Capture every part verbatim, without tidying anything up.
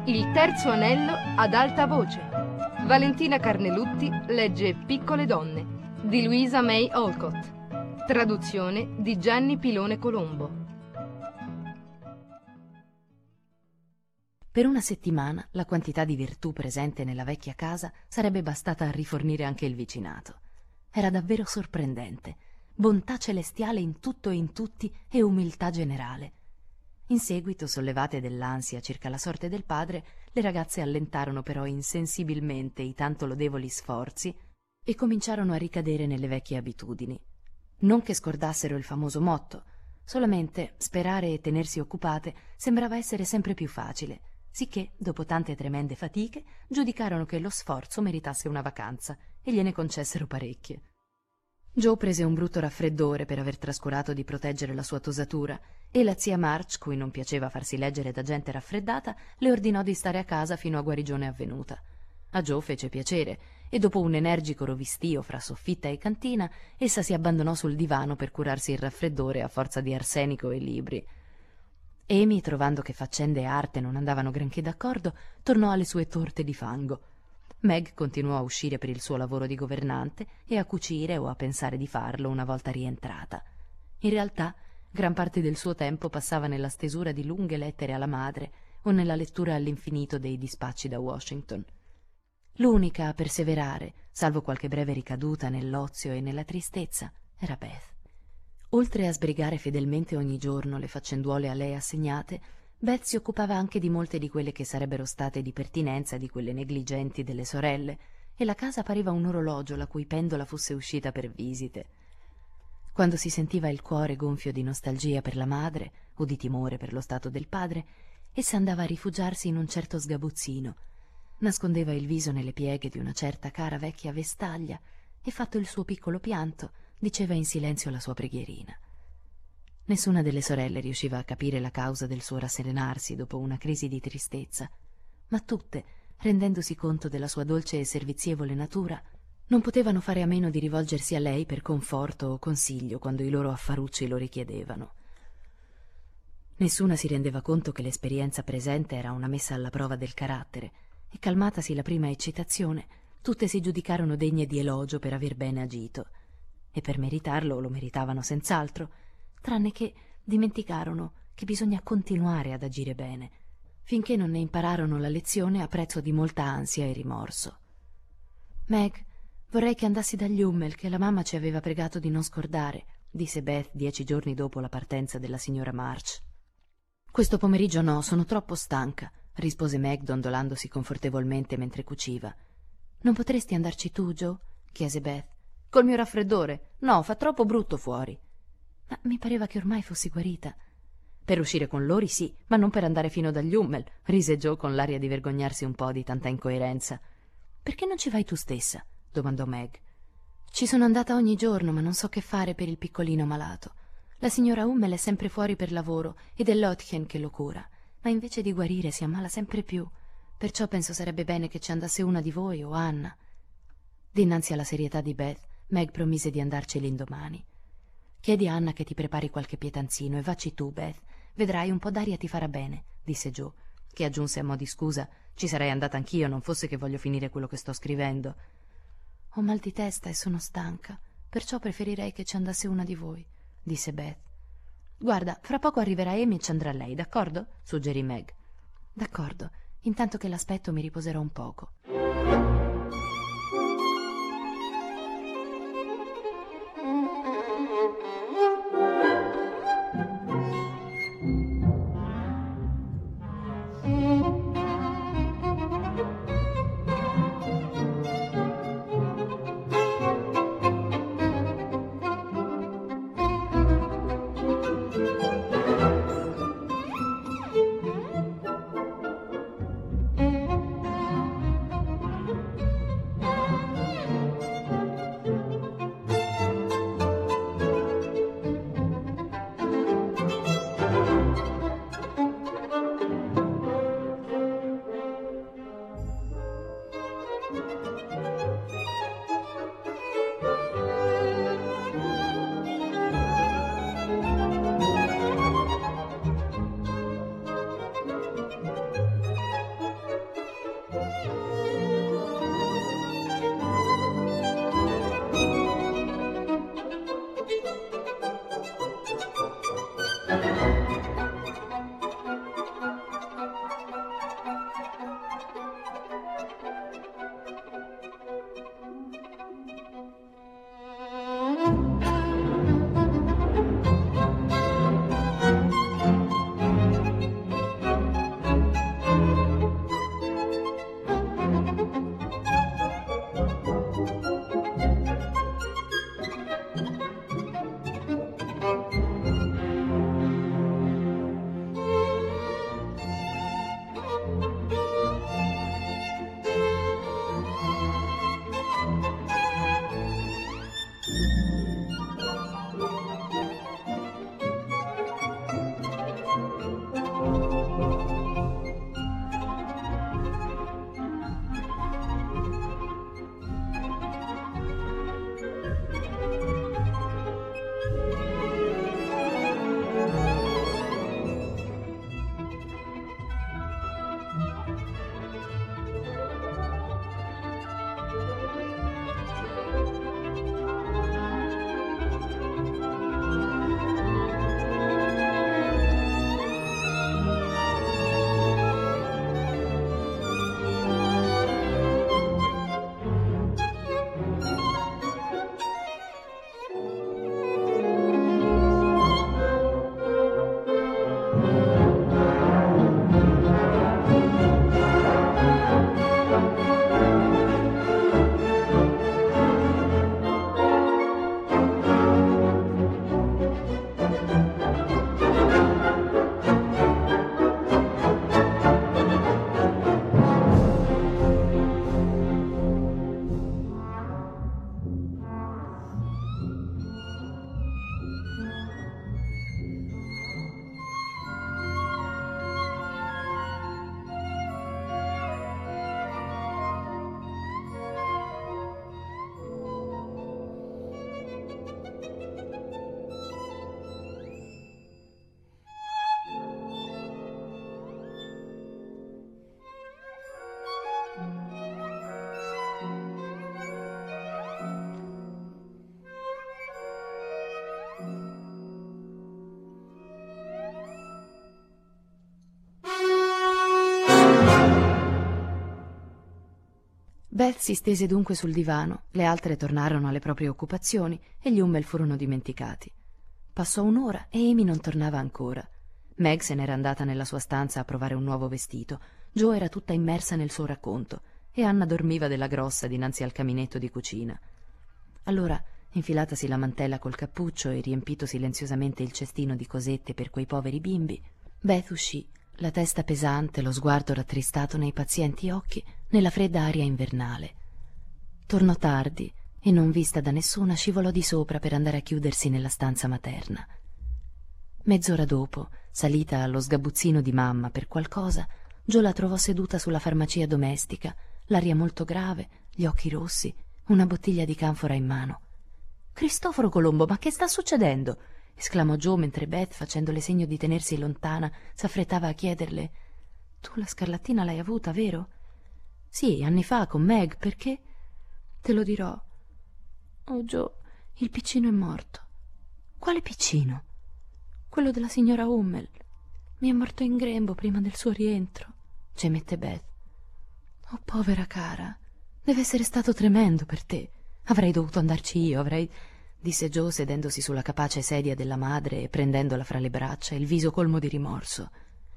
Il terzo anello ad alta voce. Valentina Carnelutti legge Piccole donne di Louisa May Alcott. Traduzione di Gianni Pilone Colombo. Per una settimana la quantità di virtù presente nella vecchia casa sarebbe bastata a rifornire anche il vicinato. Era davvero sorprendente. Bontà celestiale in tutto e in tutti e umiltà generale. In seguito, sollevate dell'ansia circa la sorte del padre, le ragazze allentarono però insensibilmente i tanto lodevoli sforzi e cominciarono a ricadere nelle vecchie abitudini. Non che scordassero il famoso motto, solamente sperare e tenersi occupate sembrava essere sempre più facile, sicché, dopo tante tremende fatiche, giudicarono che lo sforzo meritasse una vacanza e gliene concessero parecchie. Joe prese un brutto raffreddore per aver trascurato di proteggere la sua tosatura e la zia March, cui non piaceva farsi leggere da gente raffreddata, le ordinò di stare a casa fino a guarigione avvenuta. A Joe fece piacere e dopo un energico rovistio fra soffitta e cantina, essa si abbandonò sul divano per curarsi il raffreddore a forza di arsenico e libri. Amy, trovando che faccende e arte non andavano granché d'accordo, tornò alle sue torte di fango. Meg continuò a uscire per il suo lavoro di governante e a cucire o a pensare di farlo una volta rientrata. In realtà, gran parte del suo tempo passava nella stesura di lunghe lettere alla madre o nella lettura all'infinito dei dispacci da Washington. L'unica a perseverare, salvo qualche breve ricaduta nell'ozio e nella tristezza, era Beth. Oltre a sbrigare fedelmente ogni giorno le faccenduole a lei assegnate, Beth si occupava anche di molte di quelle che sarebbero state di pertinenza di quelle negligenti delle sorelle, e la casa pareva un orologio la cui pendola fosse uscita per visite. Quando si sentiva il cuore gonfio di nostalgia per la madre o di timore per lo stato del padre, essa andava a rifugiarsi in un certo sgabuzzino, nascondeva il viso nelle pieghe di una certa cara vecchia vestaglia e, fatto il suo piccolo pianto, diceva in silenzio la sua preghierina. Nessuna delle sorelle riusciva a capire la causa del suo rasserenarsi dopo una crisi di tristezza, ma tutte, rendendosi conto della sua dolce e servizievole natura, non potevano fare a meno di rivolgersi a lei per conforto o consiglio quando i loro affarucci lo richiedevano. Nessuna si rendeva conto che l'esperienza presente era una messa alla prova del carattere, e calmatasi la prima eccitazione, tutte si giudicarono degne di elogio per aver bene agito, e per meritarlo lo meritavano senz'altro, tranne che dimenticarono che bisogna continuare ad agire bene, finché non ne impararono la lezione a prezzo di molta ansia e rimorso. «Meg, vorrei che andassi dagli Hummel, che la mamma ci aveva pregato di non scordare», disse Beth dieci giorni dopo la partenza della signora March. «Questo pomeriggio no, sono troppo stanca», rispose Meg dondolandosi confortevolmente mentre cuciva. «Non potresti andarci tu, Joe?» chiese Beth. «Col mio raffreddore? No, fa troppo brutto fuori». «Ma mi pareva che ormai fossi guarita». «Per uscire con Lori sì, ma non per andare fino dagli Hummel», rise Joe con l'aria di vergognarsi un po' di tanta incoerenza. «Perché non ci vai tu stessa?» domandò Meg. «Ci sono andata ogni giorno, ma non so che fare per il piccolino malato. La signora Hummel è sempre fuori per lavoro ed è Lotchen che lo cura, ma invece di guarire si ammala sempre più. Perciò penso sarebbe bene che ci andasse una di voi o Anna». Dinanzi alla serietà di Beth, Meg promise di andarci l'indomani. «Chiedi a Anna che ti prepari qualche pietanzino e vacci tu, Beth. Vedrai, un po' d'aria ti farà bene», disse Joe, che aggiunse a mo' di scusa: «Ci sarei andata anch'io, non fosse che voglio finire quello che sto scrivendo». «Ho mal di testa e sono stanca, perciò preferirei che ci andasse una di voi», disse Beth. «Guarda, fra poco arriverà Amy e ci andrà lei, d'accordo?» suggerì Meg. «D'accordo, intanto che l'aspetto mi riposerò un poco». Beth si stese dunque sul divano, le altre tornarono alle proprie occupazioni e gli Hummel furono dimenticati. Passò un'ora e Amy non tornava ancora. Meg se n'era andata nella sua stanza a provare un nuovo vestito. Jo era tutta immersa nel suo racconto e Anna dormiva della grossa dinanzi al caminetto di cucina. Allora, infilatasi la mantella col cappuccio e riempito silenziosamente il cestino di cosette per quei poveri bimbi, Beth uscì, la testa pesante, lo sguardo rattristato nei pazienti occhi, nella fredda aria invernale. Tornò tardi e, non vista da nessuna, scivolò di sopra per andare a chiudersi nella stanza materna. Mezz'ora dopo, salita allo sgabuzzino di mamma per qualcosa, Jo la trovò seduta sulla farmacia domestica, l'aria molto grave, gli occhi rossi, una bottiglia di canfora in mano. «Cristoforo Colombo, ma che sta succedendo?» esclamò Jo mentre Beth, facendole segno di tenersi lontana, s'affrettava a chiederle: «Tu la scarlattina l'hai avuta, vero?» «Sì, anni fa, con Meg, perché?» «Te lo dirò». «Oh, Jo, il piccino è morto». «Quale piccino?» «Quello della signora Hummel. Mi è morto in grembo prima del suo rientro», gemette Beth. «Oh, povera cara, deve essere stato tremendo per te. Avrei dovuto andarci io, avrei...» disse Jo sedendosi sulla capace sedia della madre e prendendola fra le braccia, il viso colmo di rimorso.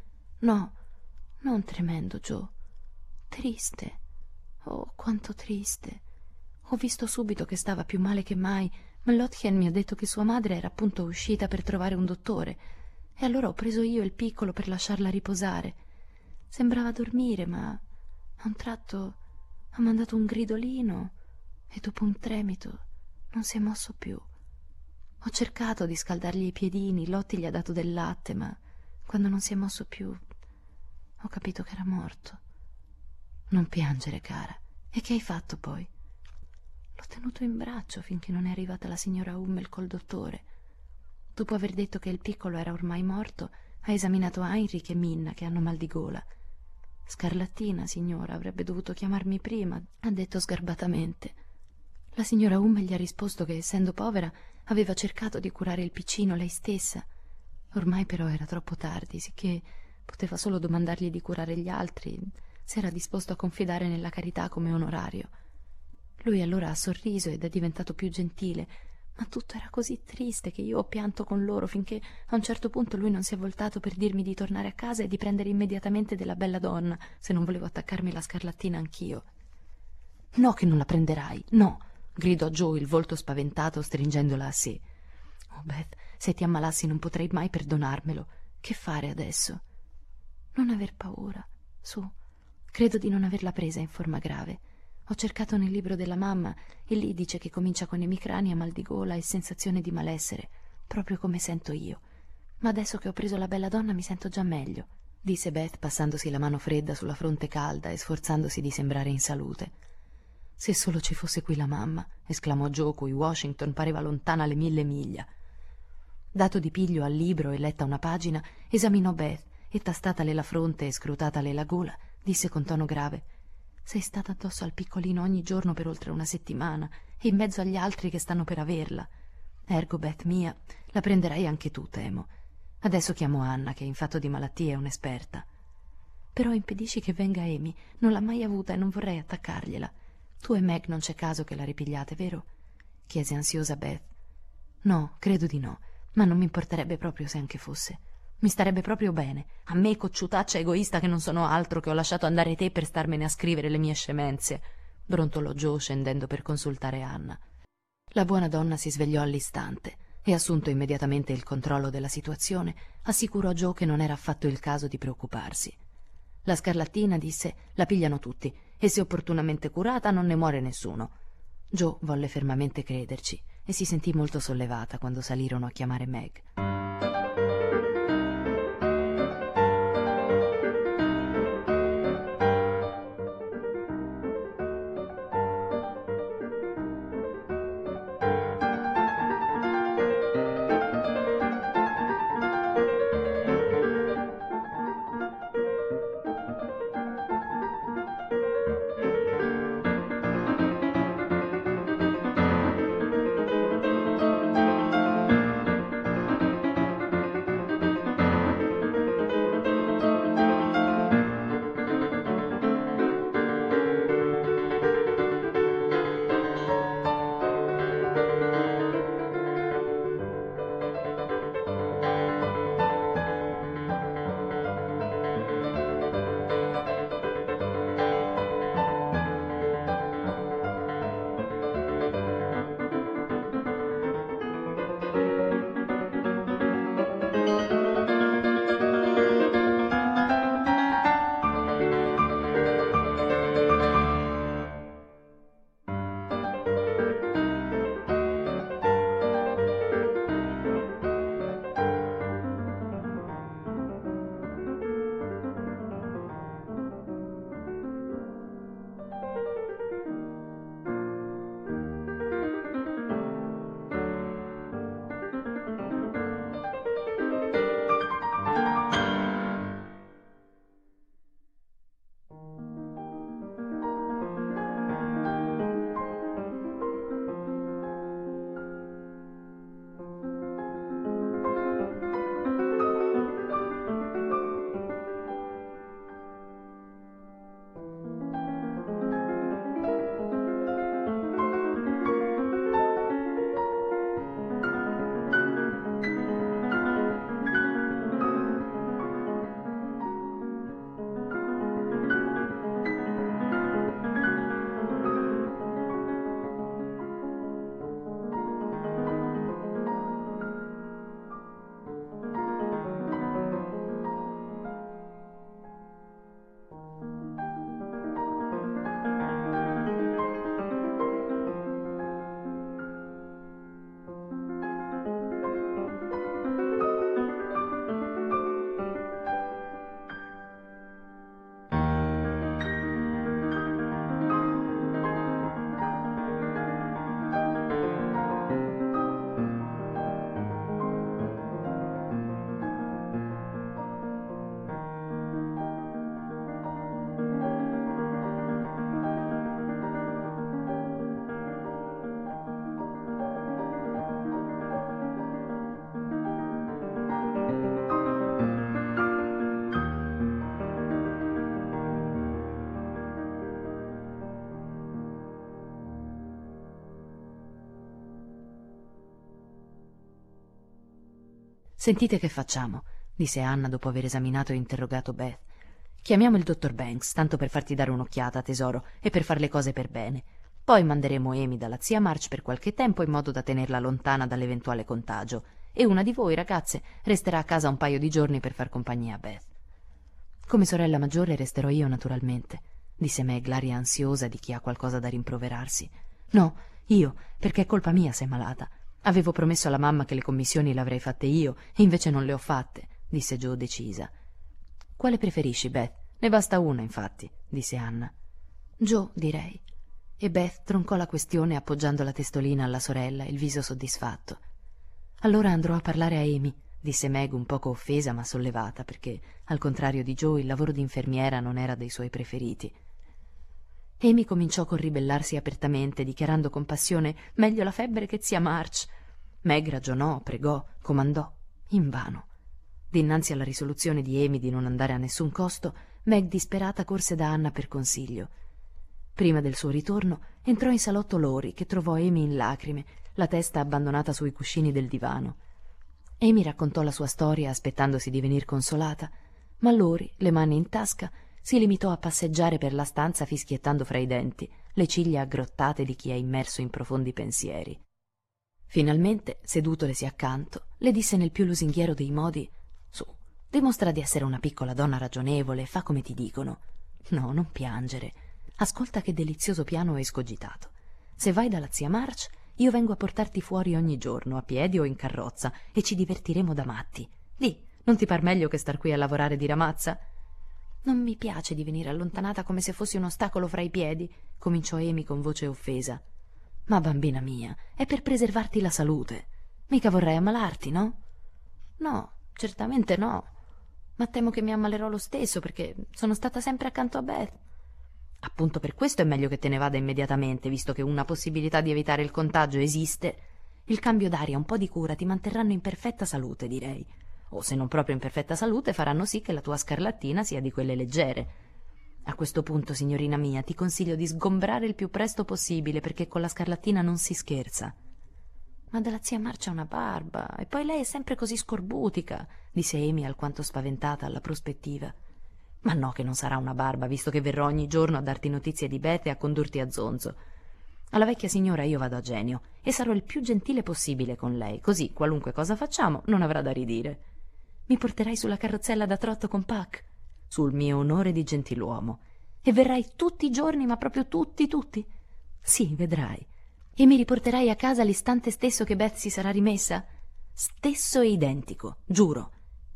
«No, non tremendo, Jo. Triste. Oh, quanto triste. Ho visto subito che stava più male che mai, ma Lotchen mi ha detto che sua madre era appunto uscita per trovare un dottore, e allora ho preso io il piccolo per lasciarla riposare. Sembrava dormire, ma a un tratto ha mandato un gridolino e dopo un tremito non si è mosso più. Ho cercato di scaldargli i piedini, Lotti gli ha dato del latte, ma quando non si è mosso più ho capito che era morto». «Non piangere, cara. E che hai fatto poi?» «L'ho tenuto in braccio finché non è arrivata la signora Hummel col dottore. Dopo aver detto che il piccolo era ormai morto, ha esaminato Heinrich e Minna, che hanno mal di gola. Scarlattina, signora, avrebbe dovuto chiamarmi prima», ha detto sgarbatamente. La signora Hummel gli ha risposto che, essendo povera, aveva cercato di curare il piccino lei stessa. Ormai però era troppo tardi, sicché poteva solo domandargli di curare gli altri. Si era disposto a confidare nella carità come onorario. Lui allora ha sorriso ed è diventato più gentile, ma tutto era così triste che io ho pianto con loro finché a un certo punto lui non si è voltato per dirmi di tornare a casa e di prendere immediatamente della bella donna, se non volevo attaccarmi la scarlattina anch'io. «No, che non la prenderai, no!» gridò Jo, il volto spaventato, stringendola a sé. «Oh, Beth, se ti ammalassi non potrei mai perdonarmelo. Che fare adesso?» «Non aver paura, su. Credo di non averla presa in forma grave. Ho cercato nel libro della mamma e lì dice che comincia con emicrania, mal di gola e sensazione di malessere, proprio come sento io. Ma adesso che ho preso la bella donna mi sento già meglio», disse Beth, passandosi la mano fredda sulla fronte calda e sforzandosi di sembrare in salute. «Se solo ci fosse qui la mamma», esclamò Jo, cui Washington pareva lontana le mille miglia. Dato di piglio al libro e letta una pagina, esaminò Beth e, tastatale la fronte e scrutatale la gola, disse con tono grave: «Sei stata addosso al piccolino ogni giorno per oltre una settimana e in mezzo agli altri che stanno per averla. Ergo, Beth mia, la prenderai anche tu, temo. Adesso chiamo Anna, che in fatto di malattie è un'esperta. Però impedisci che venga Amy, non l'ha mai avuta e non vorrei attaccargliela. Tu e Meg non c'è caso che la ripigliate, vero?» chiese ansiosa Beth. «No, credo di no, ma non mi importerebbe proprio se anche fosse. Mi starebbe proprio bene. A me, cocciutaccia egoista che non sono altro, che ho lasciato andare te per starmene a scrivere le mie scemenze», brontolò Jo, scendendo per consultare Anna. La buona donna si svegliò all'istante e, assunto immediatamente il controllo della situazione, assicurò Jo che non era affatto il caso di preoccuparsi. La scarlattina, disse, la pigliano tutti e se opportunamente curata non ne muore nessuno. Jo volle fermamente crederci e si sentì molto sollevata quando salirono a chiamare Meg. Sentite che facciamo, disse Anna dopo aver esaminato e interrogato Beth. Chiamiamo il dottor Banks, tanto per farti dare un'occhiata, tesoro, e per far le cose per bene. Poi manderemo Amy dalla zia March per qualche tempo in modo da tenerla lontana dall'eventuale contagio, e una di voi, ragazze, resterà a casa un paio di giorni per far compagnia a Beth. Come sorella maggiore resterò io, naturalmente, disse Meg, l'aria ansiosa di chi ha qualcosa da rimproverarsi. No, io, perché è colpa mia se è malata. Avevo promesso alla mamma che le commissioni le avrei fatte io, e invece non le ho fatte, disse Jo decisa. Quale preferisci, Beth? Ne basta una, infatti, disse Anna. Jo, direi. E Beth troncò la questione appoggiando la testolina alla sorella, il viso soddisfatto. Allora andrò a parlare a Amy, disse Meg un poco offesa ma sollevata, perché, al contrario di Jo, il lavoro di infermiera non era dei suoi preferiti. Amy cominciò col ribellarsi apertamente, dichiarando con passione «meglio la febbre che zia March». Meg ragionò, pregò, comandò. Invano. Dinanzi alla risoluzione di Amy di non andare a nessun costo, Meg disperata corse da Anna per consiglio. Prima del suo ritorno entrò in salotto Lori, che trovò Amy in lacrime, la testa abbandonata sui cuscini del divano. Amy raccontò la sua storia aspettandosi di venir consolata, ma Lori, le mani in tasca, si limitò a passeggiare per la stanza fischiettando fra i denti, le ciglia aggrottate di chi è immerso in profondi pensieri. Finalmente, sedutolesi accanto, le disse nel più lusinghiero dei modi: «Su, dimostra di essere una piccola donna ragionevole, fa come ti dicono. No, non piangere. Ascolta che delizioso piano ho escogitato. Se vai dalla zia March, io vengo a portarti fuori ogni giorno, a piedi o in carrozza, e ci divertiremo da matti. Di, non ti par meglio che star qui a lavorare di ramazza?» «Non mi piace di venire allontanata come se fossi un ostacolo fra i piedi», cominciò Amy con voce offesa. «Ma bambina mia, è per preservarti la salute. Mica vorrai ammalarti, no?» «No, certamente no. Ma temo che mi ammalerò lo stesso, perché sono stata sempre accanto a Beth». «Appunto per questo è meglio che te ne vada immediatamente, visto che una possibilità di evitare il contagio esiste. Il cambio d'aria e un po' di cura ti manterranno in perfetta salute, direi. O se non proprio in perfetta salute, faranno sì che la tua scarlattina sia di quelle leggere. A questo punto, signorina mia, ti consiglio di sgombrare il più presto possibile, perché con la scarlattina non si scherza». «Ma dalla zia Marcia una barba, e poi lei è sempre così scorbutica», disse Amy alquanto spaventata alla prospettiva. «Ma no, che non sarà una barba, visto che verrò ogni giorno a darti notizie di Beth e a condurti a zonzo. Alla vecchia signora io vado a genio, e sarò il più gentile possibile con lei, così qualunque cosa facciamo non avrà da ridire. Mi porterai sulla carrozzella da trotto con Puck?» «Sul mio onore di gentiluomo». «E verrai tutti i giorni, ma proprio tutti, tutti?» «Sì, vedrai. E mi riporterai a casa l'istante stesso che Beth si sarà rimessa?» «Stesso e identico, giuro».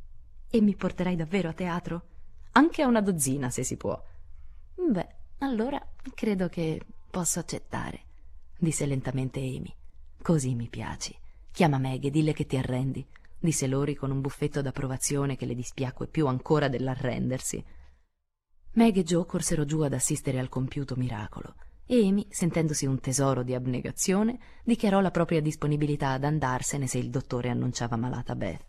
«E mi porterai davvero a teatro?» «Anche a una dozzina, se si può». «Beh, allora credo che posso accettare», disse lentamente Amy. «Così mi piaci. Chiama Meg e dille che ti arrendi», disse Lori con un buffetto d'approvazione che le dispiacque più ancora dell'arrendersi. Meg e Jo corsero giù ad assistere al compiuto miracolo, e Amy, sentendosi un tesoro di abnegazione, dichiarò la propria disponibilità ad andarsene se il dottore annunciava malata Beth.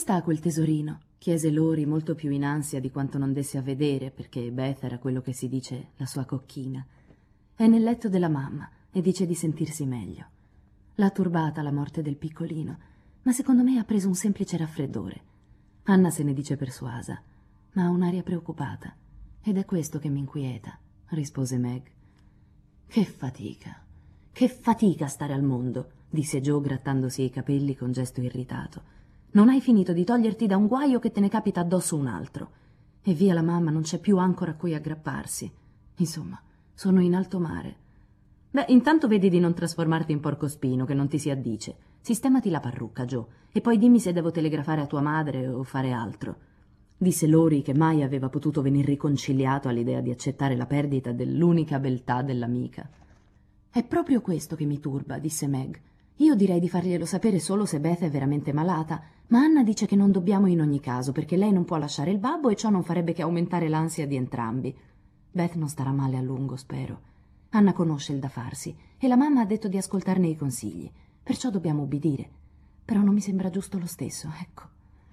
sta quel tesorino? Chiese Lori, molto più in ansia di quanto non desse a vedere, perché Beth era quello che si dice la sua cocchina. È nel letto della mamma e dice di sentirsi meglio. L'ha turbata la morte del piccolino, ma secondo me ha preso un semplice raffreddore. Anna se ne dice persuasa, ma ha un'aria preoccupata. Ed è questo che mi inquieta, rispose Meg. Che fatica, che fatica stare al mondo, disse Joe grattandosi i capelli con gesto irritato. Non hai finito di toglierti da un guaio che te ne capita addosso un altro. E via la mamma, non c'è più ancora a cui aggrapparsi. Insomma, sono in alto mare. Beh, intanto vedi di non trasformarti in porcospino, che non ti si addice. Sistemati la parrucca, Joe, e poi dimmi se devo telegrafare a tua madre o fare altro. Disse Lori, che mai aveva potuto venir riconciliato all'idea di accettare la perdita dell'unica beltà dell'amica. È proprio questo che mi turba, disse Meg. Io direi di farglielo sapere solo se Beth è veramente malata, ma Anna dice che non dobbiamo in ogni caso, perché lei non può lasciare il babbo e ciò non farebbe che aumentare l'ansia di entrambi. Beth non starà male a lungo, spero. Anna conosce il da farsi e la mamma ha detto di ascoltarne i consigli, perciò dobbiamo ubbidire. Però non mi sembra giusto lo stesso, ecco.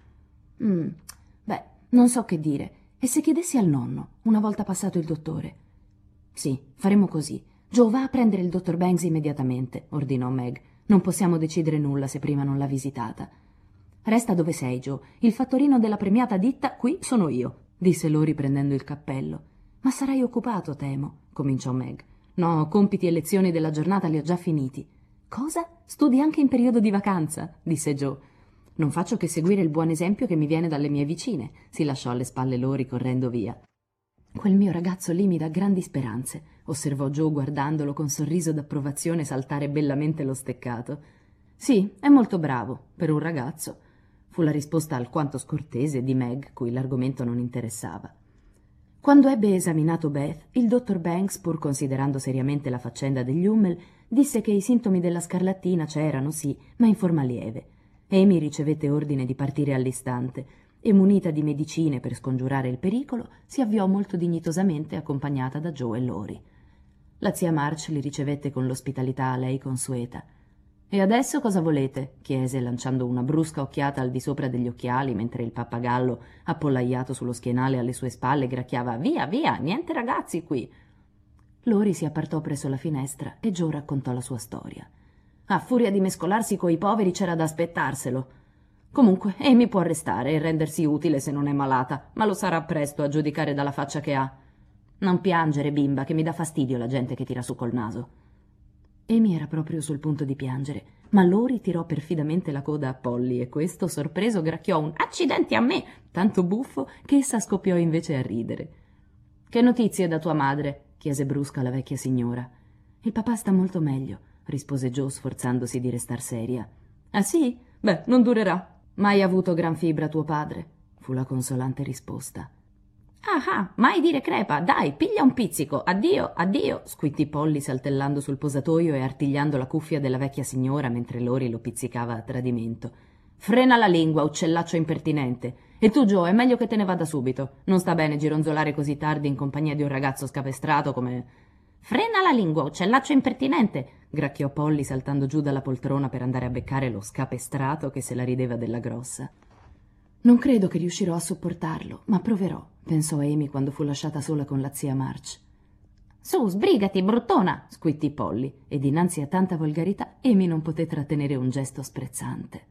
Mm, beh, non so che dire. E se chiedessi al nonno, una volta passato il dottore? Sì, faremo così. Joe, va a prendere il dottor Banks immediatamente, ordinò Meg. Non possiamo decidere nulla se prima non l'ha visitata. Resta dove sei, Joe. Il fattorino della premiata ditta qui sono io, disse Lori prendendo il cappello. Ma sarai occupato, temo, cominciò Meg. No, compiti e lezioni della giornata li ho già finiti. Cosa? Studi anche in periodo di vacanza? Disse Joe. Non faccio che seguire il buon esempio che mi viene dalle mie vicine, si lasciò alle spalle Lori correndo via. Quel mio ragazzo lì mi dà grandi speranze, osservò Joe guardandolo con sorriso d'approvazione saltare bellamente lo steccato. Sì, è molto bravo, per un ragazzo, fu la risposta alquanto scortese di Meg, cui l'argomento non interessava. Quando ebbe esaminato Beth, il dottor Banks, pur considerando seriamente la faccenda degli Hummel, disse che i sintomi della scarlattina c'erano, sì, ma in forma lieve. Amy ricevette ordine di partire all'istante e, munita di medicine per scongiurare il pericolo, si avviò molto dignitosamente accompagnata da Joe e Lori. La zia March li ricevette con l'ospitalità a lei consueta. «E adesso cosa volete?» chiese, lanciando una brusca occhiata al di sopra degli occhiali, mentre il pappagallo, appollaiato sullo schienale alle sue spalle, gracchiava «Via, via, niente ragazzi qui!» Lori si appartò presso la finestra e Joe raccontò la sua storia. «A furia di mescolarsi coi poveri c'era da aspettarselo. Comunque, Amy può restare e rendersi utile se non è malata, ma lo sarà presto a giudicare dalla faccia che ha. Non piangere, bimba, che mi dà fastidio la gente che tira su col naso». Amy era proprio sul punto di piangere, ma Lori tirò perfidamente la coda a Polly e questo, sorpreso, gracchiò un «Accidenti a me!» tanto buffo che essa scoppiò invece a ridere. «Che notizie da tua madre?» chiese brusca la vecchia signora. «Il papà sta molto meglio», rispose Joe sforzandosi di restar seria. «Ah sì? Beh, non durerà. Mai avuto gran fibra tuo padre?» fu la consolante risposta. «Ah ah, mai dire crepa, dai, piglia un pizzico, addio, addio», squittì Polly saltellando sul posatoio e artigliando la cuffia della vecchia signora mentre Lori lo pizzicava a tradimento. «Frena la lingua, uccellaccio impertinente. E tu, Joe, è meglio che te ne vada subito. Non sta bene gironzolare così tardi in compagnia di un ragazzo scapestrato come...» «Frena la lingua, uccellaccio impertinente», gracchiò Polly saltando giù dalla poltrona per andare a beccare lo scapestrato che se la rideva della grossa. «Non credo che riuscirò a sopportarlo, ma proverò», pensò Amy quando fu lasciata sola con la zia March. «Su, sbrigati, bruttona!» squittì Polly, e dinanzi a tanta volgarità Amy non poté trattenere un gesto sprezzante.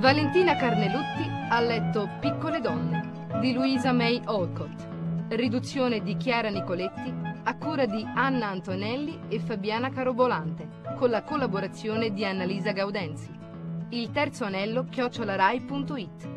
Valentina Carnelutti ha letto Piccole donne di Louisa May Alcott. Riduzione di Chiara Nicoletti a cura di Anna Antonelli e Fabiana Carobolante, con la collaborazione di Annalisa Gaudenzi. Il terzo anello chiocciolarai punto it.